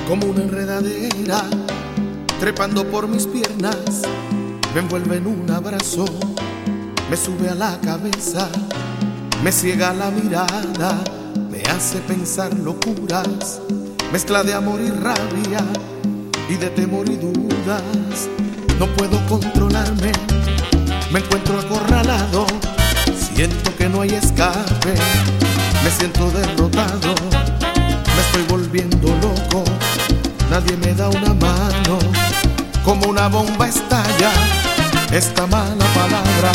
como una enredadera, trepando por mis piernas, me envuelve en un abrazo, me sube a la cabeza, me ciega la mirada, me hace pensar locuras, mezcla de amor y rabia y de temor y dudas. No puedo controlarme, me encuentro acorralado, siento que no hay escape, me siento derrotado, me estoy volviendo loco, nadie me da una mano, como una bomba estalla esta mala palabra.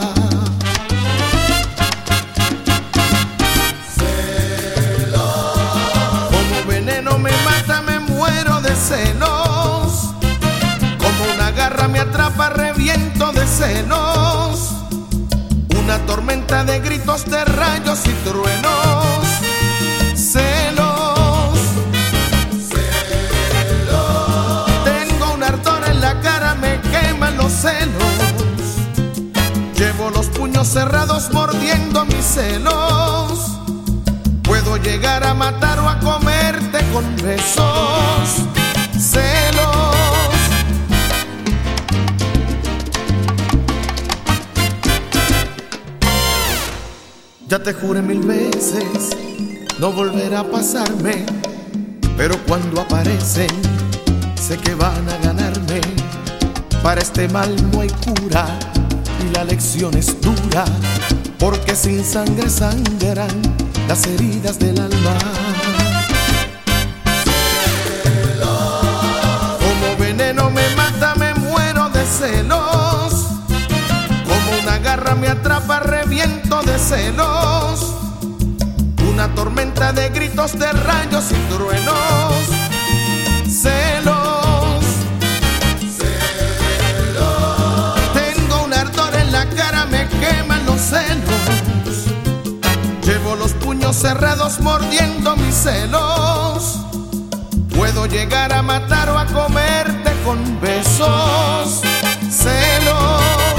Celos, como veneno me mata, me muero de celos, como una garra me atrapa, reviento de celos, una tormenta de gritos, de rayos y truenos. Celos, celos, tengo un ardor en la cara, me queman los celos, llevo los puños cerrados mordiendo mis celos, puedo llegar a matar o a comerte con besos. Celos, ya te juré 1000 veces no volverá a pasarme, pero cuando aparecen sé que van a ganarme. Para este mal no hay cura y la lección es dura, porque sin sangre sangran las heridas del alma. Celos, como veneno me mata, me muero de celos, como una garra me atrapa, reviento de celos, una tormenta de gritos, de rayos y truenos. Celos, celos, tengo un ardor en la cara, me queman los celos, llevo los puños cerrados mordiendo mis celos, puedo llegar a matar o a comerte con besos. Celos,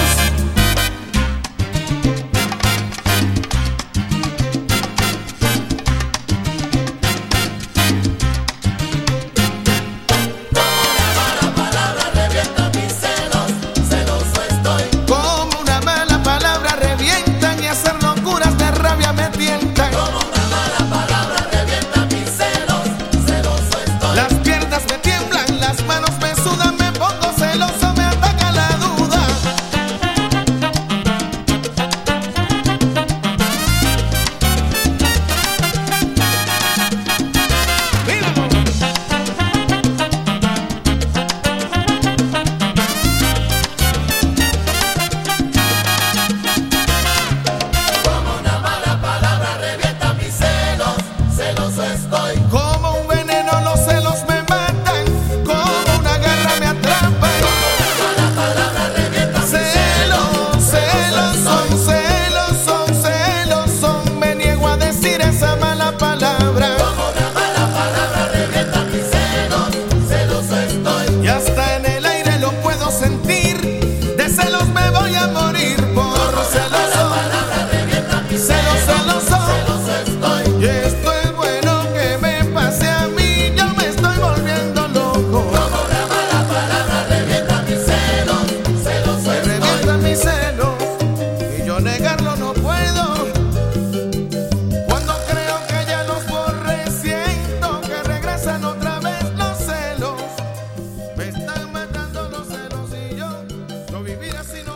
como un veneno los celos me matan, como una garra me atrapa, como una mala palabra revienta mis celos. Celos son, celos son, celos son, me niego a decir esa mala palabra. Como una mala palabra revienta mis celos, celoso estoy. Y hasta en el aire lo puedo sentir, de celos me voy a morir por celoso. Como una mala palabra revienta mis celos, celoso, celoso estoy. Y esto es bueno que me pase a mí, yo me estoy volviendo loco. Como una mala palabra revienta mis celos, celoso estoy. Me revienta mis celos y yo negarlo no puedo. Cuando creo que ya los borré, siento que regresan otra vez los celos. Me están matando los celos y yo no vivir así no